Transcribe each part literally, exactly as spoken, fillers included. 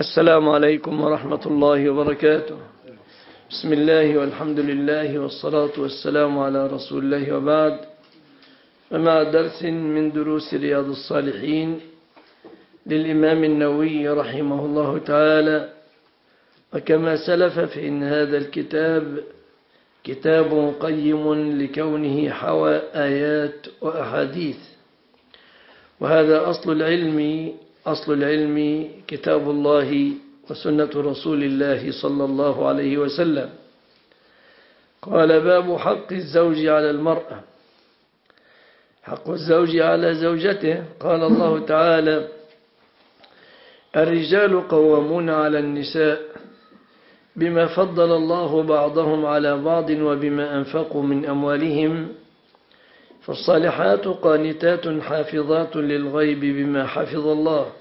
السلام عليكم ورحمة الله وبركاته. بسم الله والحمد لله والصلاة والسلام على رسول الله وبعد. ومع درس من دروس رياض الصالحين للإمام النووي رحمه الله تعالى، وكما سلف فإن هذا الكتاب كتاب قيم لكونه حوى آيات وأحاديث، وهذا أصل العلم أصل العلم كتاب الله وسنة رسول الله صلى الله عليه وسلم. قال: باب حق الزوج على المرأة. حق الزوج على زوجته. قال الله تعالى: الرجال قوامون على النساء بما فضل الله بعضهم على بعض وبما أنفقوا من أموالهم، فالصالحات قانتات حافظات للغيب بما حفظ الله.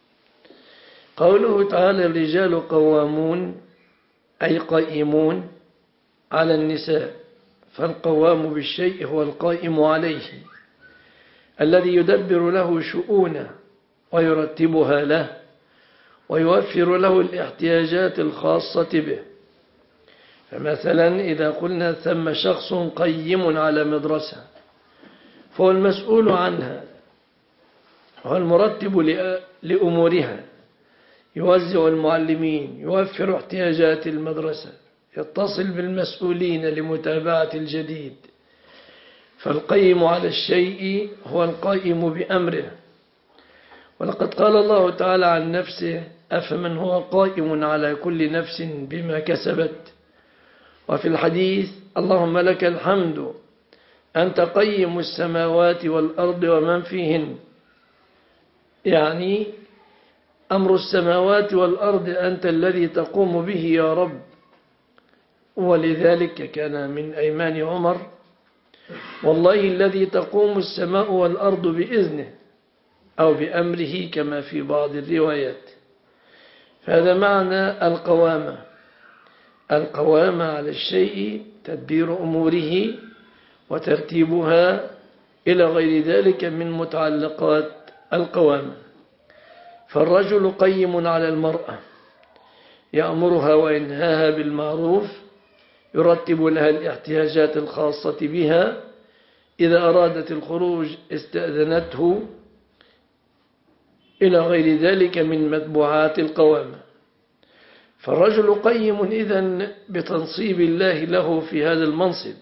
قوله تعالى: الرجال قوامون أي قائمون على النساء، فالقوام بالشيء هو القائم عليه الذي يدبر له شؤونه ويرتبها له ويوفر له الاحتياجات الخاصة به. فمثلا إذا قلنا ثم شخص قيم على مدرسة، فهو المسؤول عنها، هو المرتب لأمورها، يوزع المعلمين، يوفر احتياجات المدرسة، يتصل بالمسؤولين لمتابعة الجديد. فالقيم على الشيء هو القائم بأمره. ولقد قال الله تعالى عن نفسه: أفمن هو قائم على كل نفس بما كسبت. وفي الحديث: اللهم لك الحمد أنت قيم السماوات والأرض ومن فيهن، يعني أمر السماوات والأرض أنت الذي تقوم به يا رب. ولذلك كان من أيمان عمر: والله الذي تقوم السماء والأرض بإذنه أو بأمره، كما في بعض الروايات. فهذا معنى القوامة. القوامة على الشيء تدبير أموره وترتيبها إلى غير ذلك من متعلقات القوامة. فالرجل قيم على المرأة، يأمرها وينهاها بالمعروف، يرتب لها الاحتياجات الخاصة بها، إذا أرادت الخروج استأذنته، إلى غير ذلك من متبوعات القوامة. فالرجل قيم إذن بتنصيب الله له في هذا المنصب.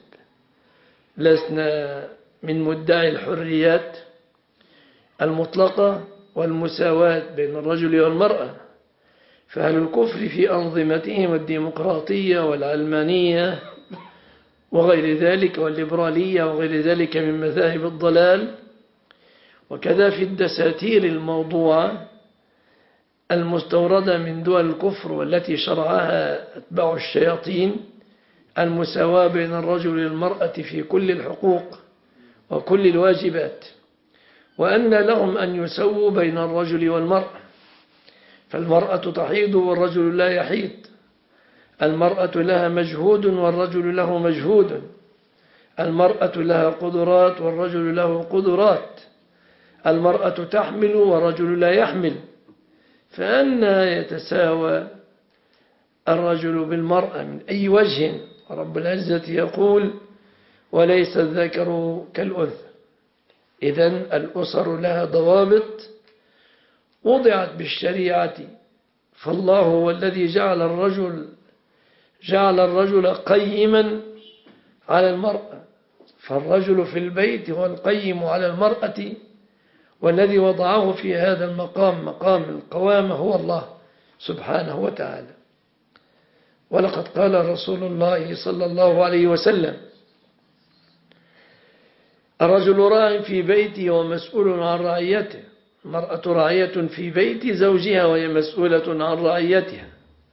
لسنا من مدعي الحريات المطلقة والمساواة بين الرجل والمرأة، فأهل الكفر في أنظمتهم الديمقراطية والعلمانية وغير ذلك والليبرالية وغير ذلك من مذاهب الضلال، وكذا في الدساتير الموضوعة المستوردة من دول الكفر والتي شرعها أتباع الشياطين، المساواة بين الرجل والمرأة في كل الحقوق وكل الواجبات، وأن لهم أن يسووا بين الرجل والمرأة. فالمرأة تحيض والرجل لا يحيض، المرأة لها مجهود والرجل له مجهود، المرأة لها قدرات والرجل له قدرات، المرأة تحمل والرجل لا يحمل. فأنا يتساوى الرجل بالمرأة من أي وجه؟ رب العزة يقول: وليس الذكر كالأنثى. إذن الأسر لها ضوابط وضعت بالشريعة. فالله هو الذي جعل الرجل جعل الرجل قيما على المرأة، فالرجل في البيت هو القيم على المرأة، والذي وضعه في هذا المقام مقام القوامة هو الله سبحانه وتعالى. ولقد قال رسول الله صلى الله عليه وسلم: الرجل راع في بيته ومسؤول عن رعيته. المرأة راعية في بيت زوجها وهي مسؤولة عن رعيتها.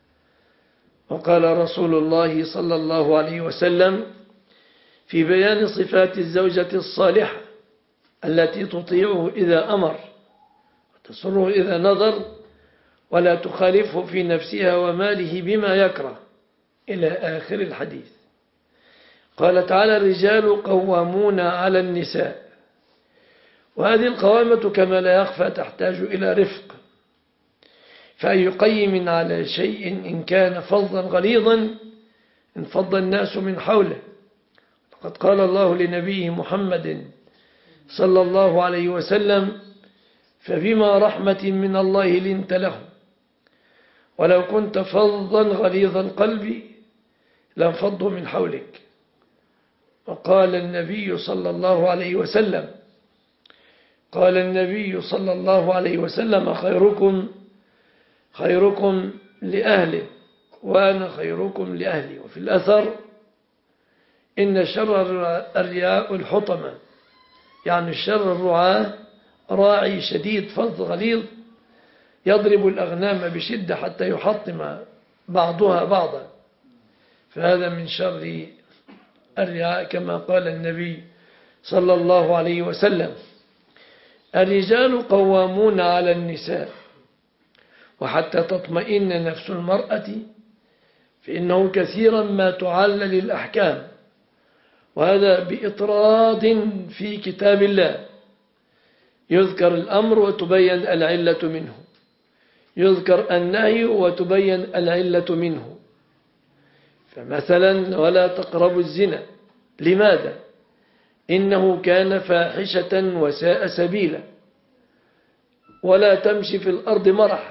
وقال رسول الله صلى الله عليه وسلم في بيان صفات الزوجة الصالحة التي تطيعه إذا أمر وتسره إذا نظر، ولا تخالفه في نفسها وماله بما يكره، إلى آخر الحديث. قال تعالى: الرجال قوامون على النساء. وهذه القوامة كما لا يخفى تحتاج إلى رفق، فأي قيم على شيء إن كان فظا غليظا انفض الناس من حوله. لقد قال الله لنبيه محمد صلى الله عليه وسلم: فبما رحمة من الله لنت له ولو كنت فظا غليظ القلب لانفضوا من حولك. وقال النبي صلى الله عليه وسلم قال النبي صلى الله عليه وسلم: خيركم خيركم لأهله وأنا خيركم لأهلي. وفي الأثر: إن شر الرعاء الحطمة، يعني الشر الرعاة راعي شديد فظ غليظ يضرب الأغنام بشدة حتى يحطم بعضها بعضا، فهذا من شر الرعاء كما قال النبي صلى الله عليه وسلم. الرجال قوامون على النساء، وحتى تطمئن نفس المرأة فإنه كثيرا ما تعلل الأحكام، وهذا بإطراد في كتاب الله، يذكر الأمر وتبين العلة منه، يذكر النهي وتبين العلة منه. فمثلا: ولا تقربوا الزنا. لماذا؟ إنه كان فاحشة وساء سبيلا. ولا تمشي في الأرض مرحا،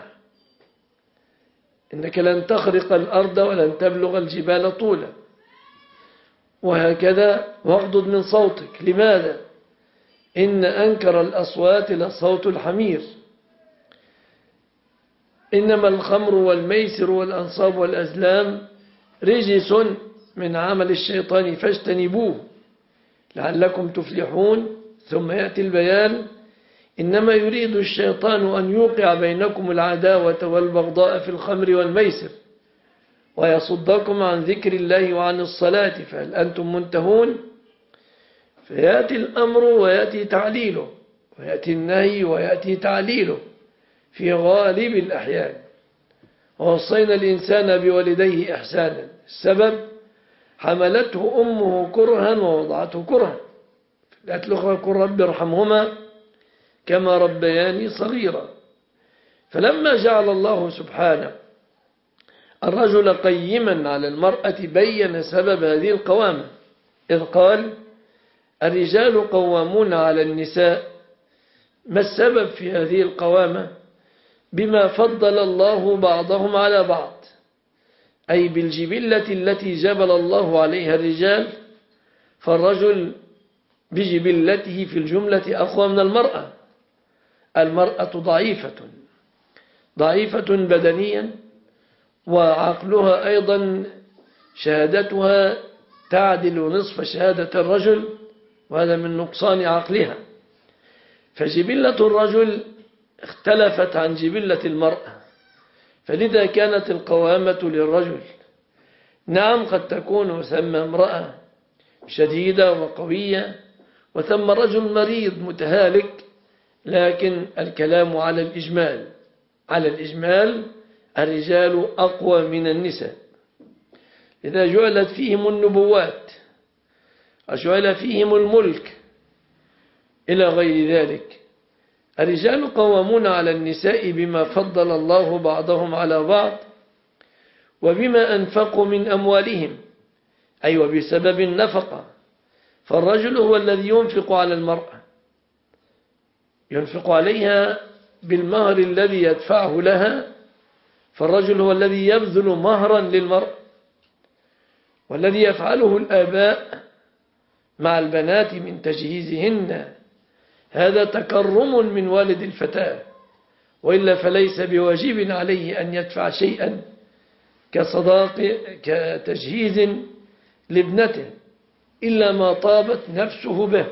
إنك لن تخرق الأرض ولن تبلغ الجبال طولا. وهكذا: واغضض من صوتك. لماذا؟ إن أنكر الأصوات لصوت الحمير. إنما الخمر والميسر والأنصاب والأزلام رجس من عمل الشيطان فاجتنبوه لعلكم تفلحون. ثم يأتي البيان: إنما يريد الشيطان أن يوقع بينكم العداوة والبغضاء في الخمر والميسر ويصدكم عن ذكر الله وعن الصلاة فهل أنتم منتهون. فيأتي الأمر ويأتي تعليله، ويأتي النهي ويأتي تعليله في غالب الأحيان. ووصينا الإنسان بوالديه إحسانا. السبب: حملته أمه كرها ووضعته كرها. في الآية الأخرى: قل رب ارحمهما كما ربياني صغيرا. فلما جعل الله سبحانه الرجل قيما على المرأة بين سبب هذه القوامة، إذ قال: الرجال قوامون على النساء. ما السبب في هذه القوامة؟ بما فضل الله بعضهم على بعض، أي بالجبلة التي جبل الله عليها الرجال. فالرجل بجبلته في الجملة أقوى من المرأة. المرأة ضعيفة ضعيفة بدنيا، وعقلها أيضا شهادتها تعدل نصف شهادة الرجل، وهذا من نقصان عقلها. فجبلة الرجل اختلفت عن جبلة المرأة، فلذا كانت القوامة للرجل. نعم، قد تكون ثم امرأة شديدة وقوية وثم رجل مريض متهالك، لكن الكلام على الإجمال. على الإجمال الرجال أقوى من النساء، إذا جعلت فيهم النبوات وجعل فيهم الملك إلى غير ذلك. الرجال قوامون على النساء بما فضل الله بعضهم على بعض وبما أنفقوا من أموالهم، أي وبسبب النفقة. فالرجل هو الذي ينفق على المرأة، ينفق عليها بالمهر الذي يدفعه لها. فالرجل هو الذي يبذل مهرا للمرأة، والذي يفعله الآباء مع البنات من تجهيزهن هذا تكرم من والد الفتاة، وإلا فليس بواجب عليه أن يدفع شيئا كصداق كتجهيز لابنته إلا ما طابت نفسه به.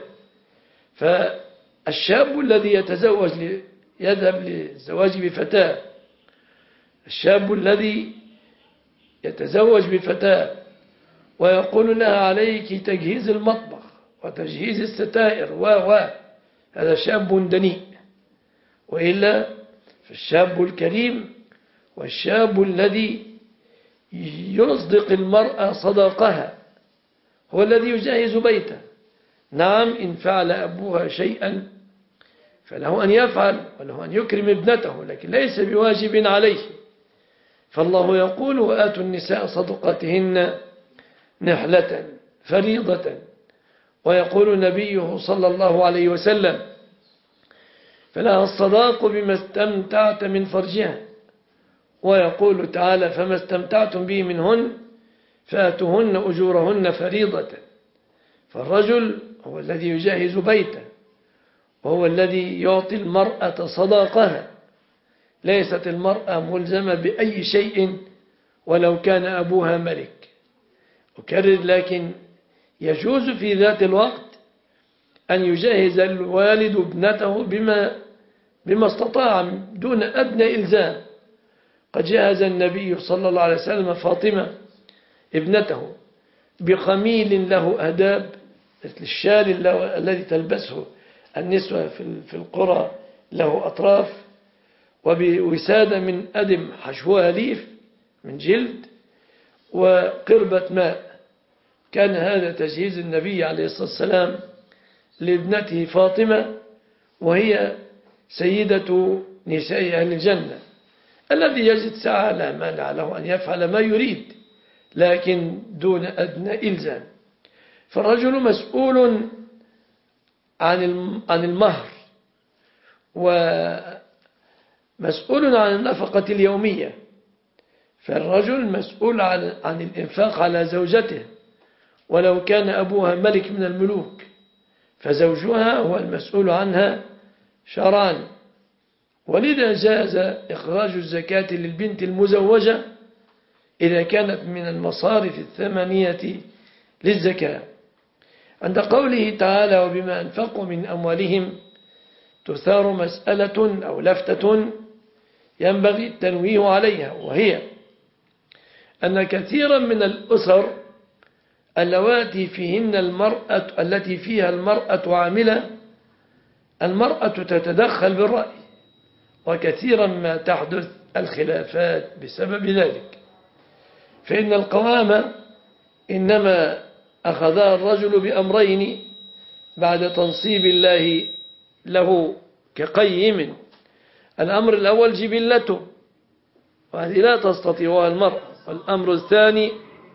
فالشاب الذي يتزوج يذهب للزواج بفتاة، الشاب الذي يتزوج بفتاة ويقول لها عليك تجهيز المطبخ وتجهيز الستائر و و هذا شاب دنيء. وإلا فالشاب الكريم والشاب الذي يصدق المرأة صداقها هو الذي يجهز بيته. نعم، إن فعل أبوها شيئا فله أن يفعل وله أن يكرم ابنته، لكن ليس بواجب عليه. فالله يقول وآتوا النساء صدقاتهن نحلة فريضة، ويقول نبيه صلى الله عليه وسلم فلها الصداق بما استمتعت من فرجها، ويقول تعالى فما استمتعتم به منهن فآتوهن أجورهن فريضة. فالرجل هو الذي يجهز بيته، وهو الذي يعطي المرأة صداقها. ليست المرأة ملزمة بأي شيء ولو كان أبوها ملك. أكرر، لكن يجوز في ذات الوقت أن يجهز الوالد ابنته بما, بما استطاع دون أدنى إلزام. قد جهز النبي صلى الله عليه وسلم فاطمة ابنته بخميل له أداب مثل الشال الذي تلبسه النسوة في القرى له أطراف، وبوسادة من أدم حشوها ليف من جلد، وقربة ماء. كان هذا تجهيز النبي عليه الصلاة والسلام لابنته فاطمة، وهي سيدة نساء أهل الجنة. الذي يجد ساعة لا مانع له أن يفعل ما يريد، لكن دون أدنى إلزام. فالرجل مسؤول عن المهر، ومسؤول عن النفقة اليومية. فالرجل مسؤول عن الإنفاق على زوجته، ولو كان أبوها ملك من الملوك فزوجها هو المسؤول عنها شرعا. ولذا جاز إخراج الزكاة للبنت المزوجة إذا كانت من المصارف الثمانية للزكاة. عند قوله تعالى وبما أنفقوا من أموالهم تثار مسألة أو لفتة ينبغي التنويه عليها، وهي أن كثيرا من الأسر اللواتي فيهن المرأة التي فيها المرأة عاملة المرأة تتدخل بالرأي، وكثيرا ما تحدث الخلافات بسبب ذلك. فإن القوامة إنما أخذها الرجل بأمرين بعد تنصيب الله له كقيم. الأمر الأول جبلته، وهذه لا تستطيعها المرأة. والأمر الثاني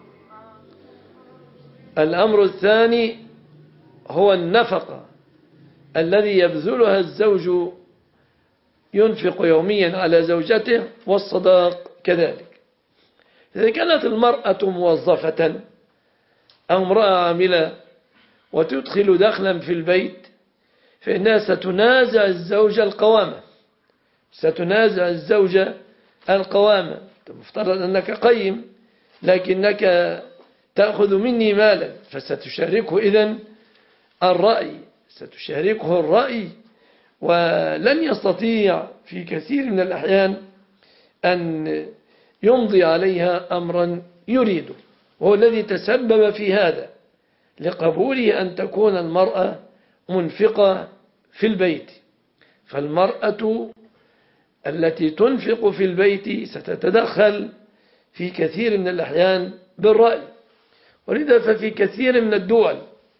الأمر الثاني هو النفقة الذي يبذلها الزوج، ينفق يوميا على زوجته، والصداق كذلك. إذا كانت المرأة موظفة أو امرأة عاملة وتدخل دخلا في البيت فإنها ستنازع الزوج القوامة ستنازع الزوج القوامة مفترض أنك قيم، لكنك تأخذ مني مالا، فستشاركه إذن الرأي ستشاركه الرأي ولن يستطيع في كثير من الأحيان أن يمضي عليها أمرا يريده. وهو الذي تسبب في هذا لقبوله أن تكون المرأة منفقة في البيت. فالمرأة التي تنفق في البيت ستتدخل في كثير من الأحيان بالرأي. ولذا ففي كثير من الدول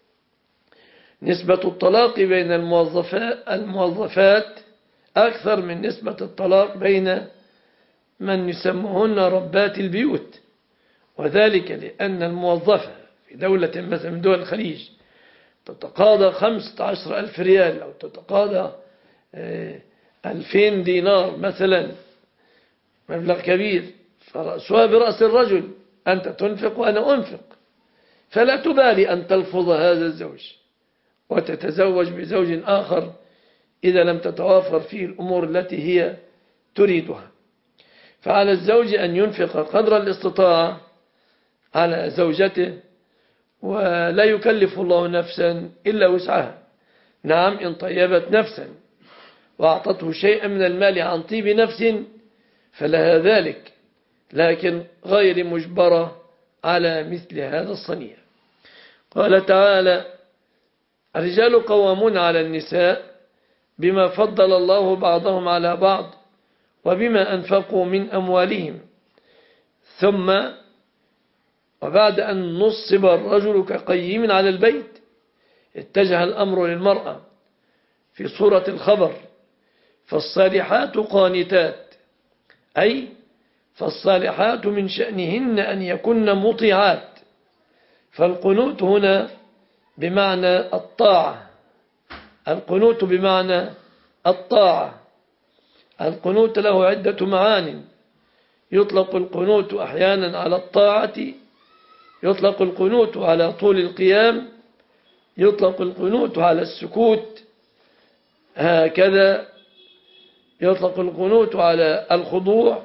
نسبة الطلاق بين الموظفات أكثر من نسبة الطلاق بين من يسموهن ربات البيوت، وذلك لأن الموظفة في دولة مثل من دول الخليج تتقاضى خمسة عشر ألف ريال أو تتقاضى ألفين دينار مثلا، مبلغ كبير، فرأسها برأس الرجل، أنت تنفق وأنا أنفق، فلا تبالي أن تلفظ هذا الزوج وتتزوج بزوج آخر إذا لم تتوافر فيه الأمور التي هي تريدها. فعلى الزوج أن ينفق قدر الاستطاعة على زوجته، ولا يكلف الله نفسا إلا وسعها. نعم، إن طيبت نفسا وأعطته شيئا من المال عن طيب نفس فلها ذلك، لكن غير مجبرة على مثل هذا الصنيع. قال تعالى الرجال قوامون على النساء بما فضل الله بعضهم على بعض وبما أنفقوا من أموالهم. ثم وبعد أن نصب الرجل كقيم على البيت اتجه الأمر للمرأة في سورة الخبر: فالصالحات قانتات، أي فالصالحات من شأنهن أن يكن مطيعات. فالقنوت هنا بمعنى الطاعة، القنوت بمعنى الطاعة. القنوت له عدة معان: يطلق القنوت أحيانا على الطاعة، يطلق القنوت على طول القيام، يطلق القنوت على السكوت، هكذا يطلق القنوت على الخضوع.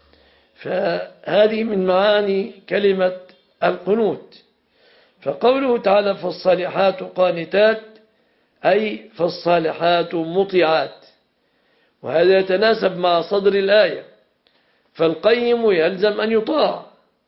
فهذه من معاني كلمة القنوت. فقوله تعالى: فالصالحات قانتات، أي فالصالحات مطيعات. وهذا يتناسب مع صدر الآية، فالقيم يلزم أن يطاع،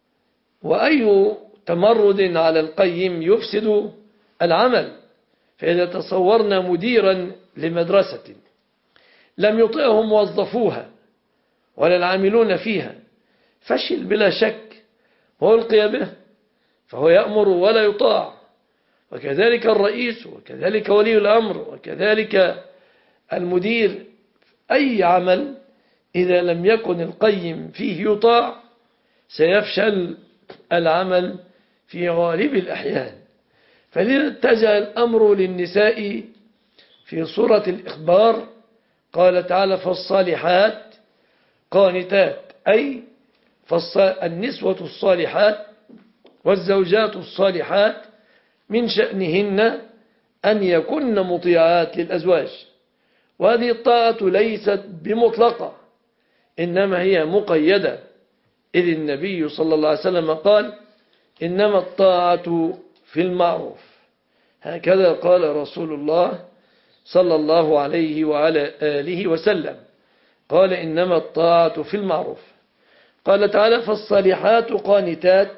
وأي تمرد على القيم يفسد العمل. فإذا تصورنا مديرا لمدرسة لم يطعه موظفوها ولا العاملون فيها، فشل بلا شك وألقي به، فهو يأمر ولا يطاع. وكذلك الرئيس، وكذلك ولي الأمر، وكذلك المدير. أي عمل إذا لم يكن القيم فيه يطاع سيفشل العمل في غالب الأحيان. فلذا اتجه الأمر للنساء في سورة الإخبار، قال تعالى: فالصالحات قانتات، أي النسوة الصالحات والزوجات الصالحات من شأنهن أن يكن مطيعات للأزواج. وهذه الطاعة ليست بمطلقة، إنما هي مقيدة، إذ النبي صلى الله عليه وسلم قال: إنما الطاعة في المعروف. هكذا قال رسول الله صلى الله عليه وعلى آله وسلم، قال: إنما الطاعة في المعروف. قال تعالى: فالصالحات قانتات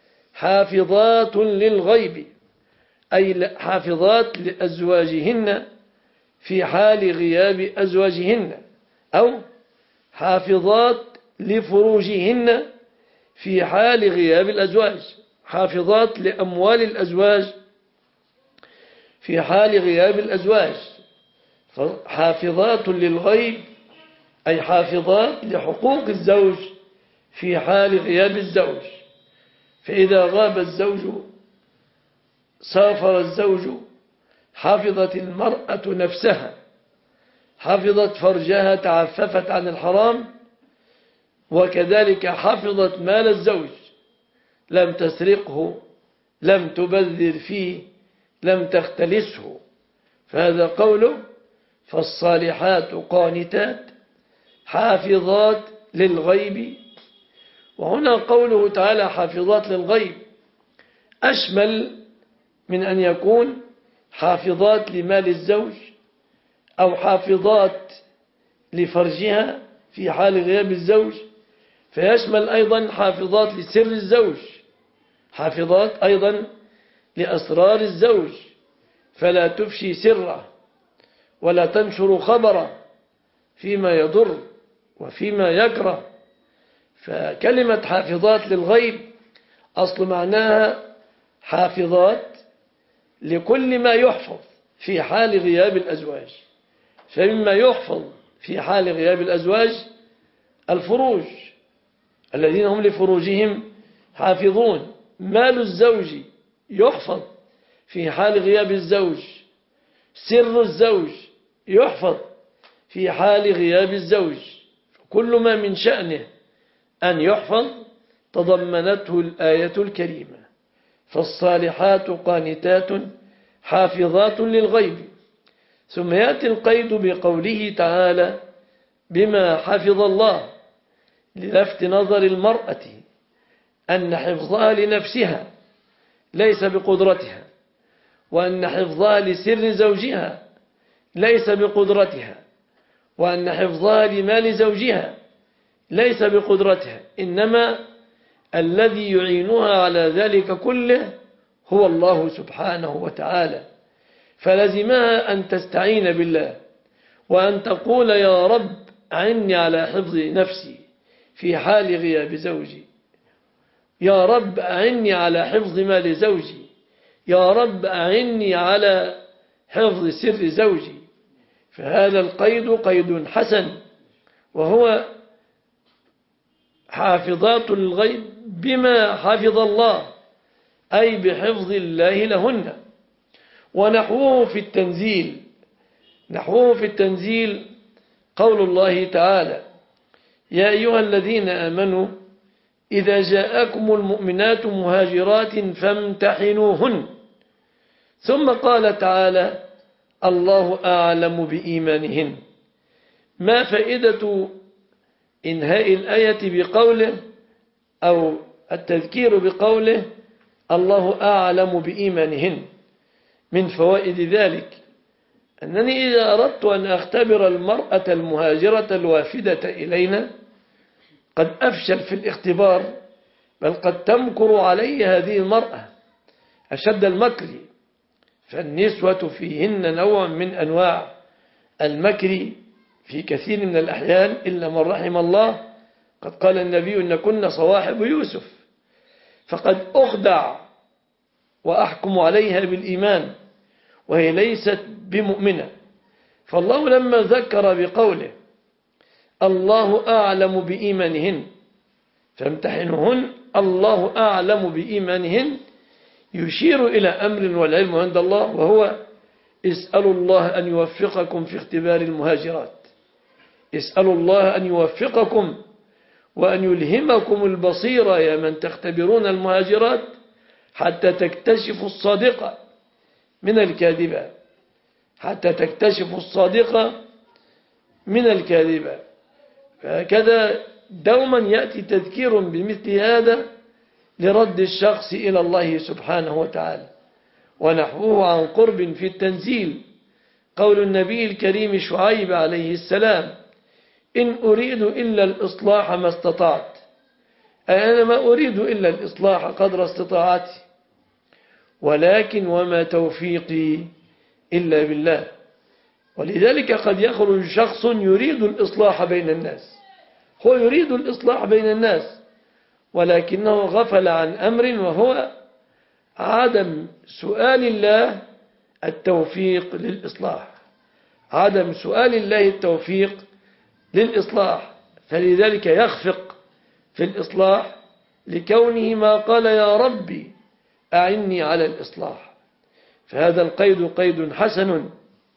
حافظات للغيب، أي حافظات لأزواجهن في حال غياب أزواجهن، أو حافظات لفروجهن في حال غياب الأزواج، حافظات لأموال الأزواج في حال غياب الأزواج. حافظات للغيب أي حافظات لحقوق الزوج في حال غياب الزوج. فإذا غاب الزوج، سافر الزوج، حفظت المرأة نفسها، حفظت فرجها، تعففت عن الحرام، وكذلك حفظت مال الزوج، لم تسرقه، لم تبذر فيه، لم تختلسه. فهذا قوله: فالصالحات قانتات حافظات للغيب. وهنا قوله تعالى حافظات للغيب أشمل من أن يكون حافظات لمال الزوج أو حافظات لفرجها في حال غياب الزوج، فيشمل أيضا حافظات لسر الزوج، حافظات أيضا لأسرار الزوج، فلا تفشي سره ولا تنشر خبره فيما يضر وفيما يكره. فكلمة حافظات للغيب أصل معناها حافظات لكل ما يحفظ في حال غياب الأزواج. فمما يحفظ في حال غياب الأزواج الفروج، الذين هم لفروجهم حافظون. مال الزوج يحفظ في حال غياب الزوج، سر الزوج يحفظ في حال غياب الزوج. كل ما من شأنه أن يحفظ تضمنته الآية الكريمة: فالصالحات قانتات حافظات للغيب. ثم يأتي القيد بقوله تعالى: بما حفظ الله، للفت نظر المرأة أن حفظها لنفسها ليس بقدرتها، وأن حفظها لسر زوجها ليس بقدرتها، وأن حفظها لمال زوجها ليس بقدرتها، إنما الذي يعينها على ذلك كله هو الله سبحانه وتعالى. فلزمها أن تستعين بالله، وأن تقول: يا رب أعني على حفظ نفسي في حال غياب زوجي، يا رب أعني على حفظ مال زوجي، يا رب أعني على حفظ سر زوجي. فهذا القيد قيد حسن، وهو حافظات الغيب بما حفظ الله، أي بحفظ الله لهن. ونحوه في التنزيل نحوه في التنزيل قول الله تعالى: يا أيها الذين آمنوا إذا جاءكم المؤمنات مهاجرات فامتحنوهن. ثم قال تعالى: الله أعلم بإيمانهن. ما فائدة إنهاء الآية بقوله أو التذكير بقوله الله أعلم بإيمانهن؟ من فوائد ذلك أنني إذا أردت أن أختبر المرأة المهاجرة الوافدة إلينا قد أفشل في الاختبار، بل قد تمكر علي هذه المرأة أشد المكر، فالنسوة فيهن نوع من أنواع المكر في كثير من الأحيان إلا من رحم الله. قد قال النبي إن كنا صواحب يوسف، فقد أخدع وأحكم عليها بالإيمان وهي ليست بمؤمنة. فالله لما ذكر بقوله الله أعلم بإيمانهن فامتحنهن، الله أعلم بإيمانهن يشير إلى أمر والعلم عند الله، وهو اسألوا الله أن يوفقكم في اختبار المهاجرات. اسألوا الله أن يوفقكم وأن يلهمكم البصيرة يا من تختبرون المهاجرات حتى تكتشفوا الصادقة من الكاذبة حتى تكتشفوا الصادقة من الكاذبة. فهكذا دوما يأتي تذكير بمثل هذا لرد الشخص إلى الله سبحانه وتعالى. ونحوه عن قرب في التنزيل قول النبي الكريم شعيب عليه السلام: إن أريد إلا الإصلاح ما استطعت، أي أنا ما أريد إلا الإصلاح قدر استطاعتي، ولكن وما توفيقي إلا بالله. ولذلك قد يخرج شخص يريد الإصلاح بين الناس، هو يريد الإصلاح بين الناس ولكنه غفل عن أمر، وهو عدم سؤال الله التوفيق للإصلاح عدم سؤال الله التوفيق للإصلاح فلذلك يخفق في الإصلاح لكونه ما قال يا ربي أعني على الإصلاح. فهذا القيد قيد حسن،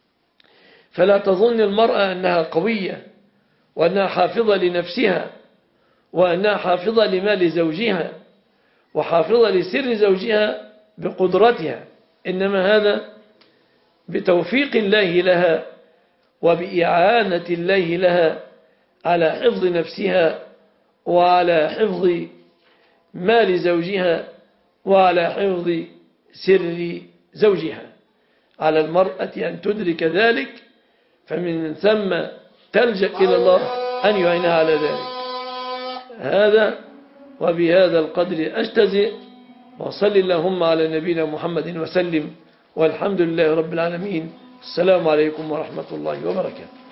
فلا تظن المرأة أنها قوية وأنها حافظة لنفسها وأنها حافظة لمال زوجها وحافظة لسر زوجها بقدرتها، إنما هذا بتوفيق الله لها وبإعانة الله لها على حفظ نفسها وعلى حفظ مال زوجها وعلى حفظ سر زوجها. على المرأة أن تدرك ذلك، فمن ثم تلجأ إلى الله أن يعينها على ذلك. هذا وبهذا القدر أجتزئ، وصل اللهم على نبينا محمد وسلم، والحمد لله رب العالمين. السلام عليكم ورحمة الله وبركاته.